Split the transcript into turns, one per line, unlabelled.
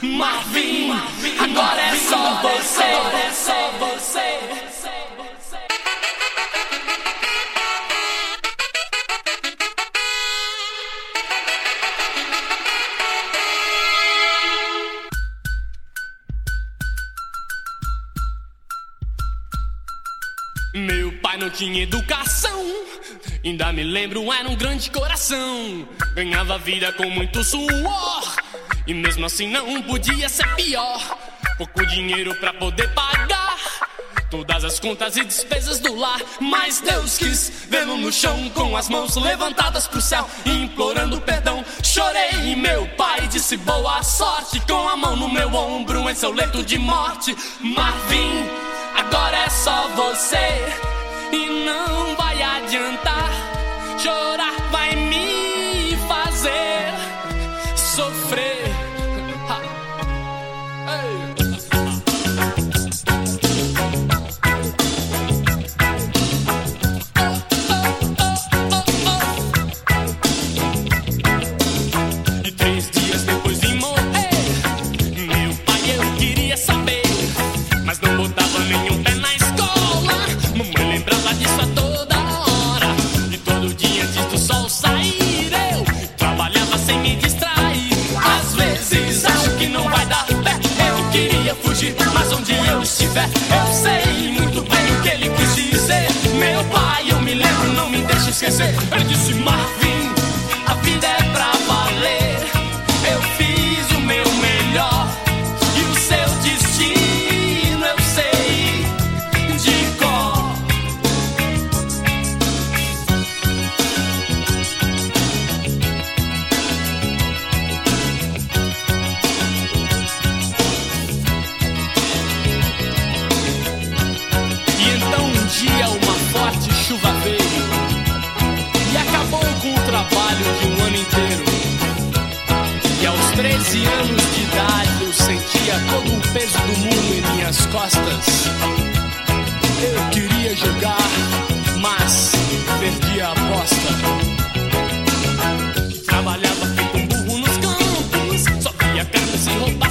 Marvin, agora é só você, é só você. Meu pai não tinha educação, ainda me lembro, era um grande coração. Ganhava vida com muito suor, e mesmo assim não podia ser pior. Pouco dinheiro pra poder pagar todas as contas e despesas do lar. Mas Deus quis vê-lo no chão, com as mãos levantadas pro céu, implorando perdão. Chorei e meu pai disse boa sorte, com a mão no meu ombro em seu leito de morte. Marvin, agora é só você, e não vai adiantar. Chorar vai me fazer sofrer. E 3 dias depois de morrer, meu pai eu queria saber, mas não botava nenhum pé na escola. Mamãe lembrava disso a toda hora, e todo dia antes do sol sair eu trabalhava sem me distrair. Às vezes acho que não vai dar pé, eu queria fugir, mas onde eu estiver eu sei muito bem o que ele quis dizer. Meu pai, eu me lembro, não me deixe esquecer. Ele disse: Marvin, a vida é pra valer. Eu fiz o meu melhor, e o seu destino eu sei de cor. E então um dia uma forte chuva veio e acabou com o trabalho de um ano inteiro. E aos 13 anos de idade eu sentia todo o peso do mundo em minhas costas. Eu queria jogar, mas perdi a aposta. Trabalhava feito um burro nos campos, só via cartas e roupa